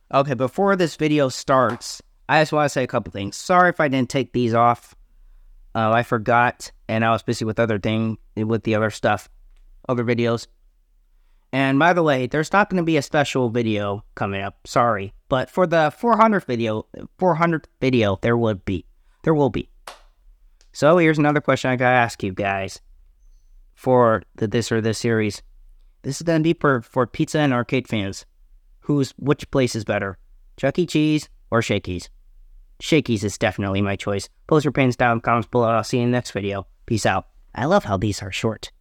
Okay, before this video starts, I just want to say a couple things. Sorry if I didn't take these off. I forgot, and I was busy with with the other stuff, other videos. And by the way, there's not going to be a special video coming up. Sorry, but for the 400th video, there will be. So here's another question I gotta ask you guys for the this or this series. This is gonna be for pizza and arcade fans. Which place is better, Chuck E. Cheese or Shakey's? Shakey's is definitely my choice. Post your opinions down in the comments below. I'll see you in the next video. Peace out. I love how these are short.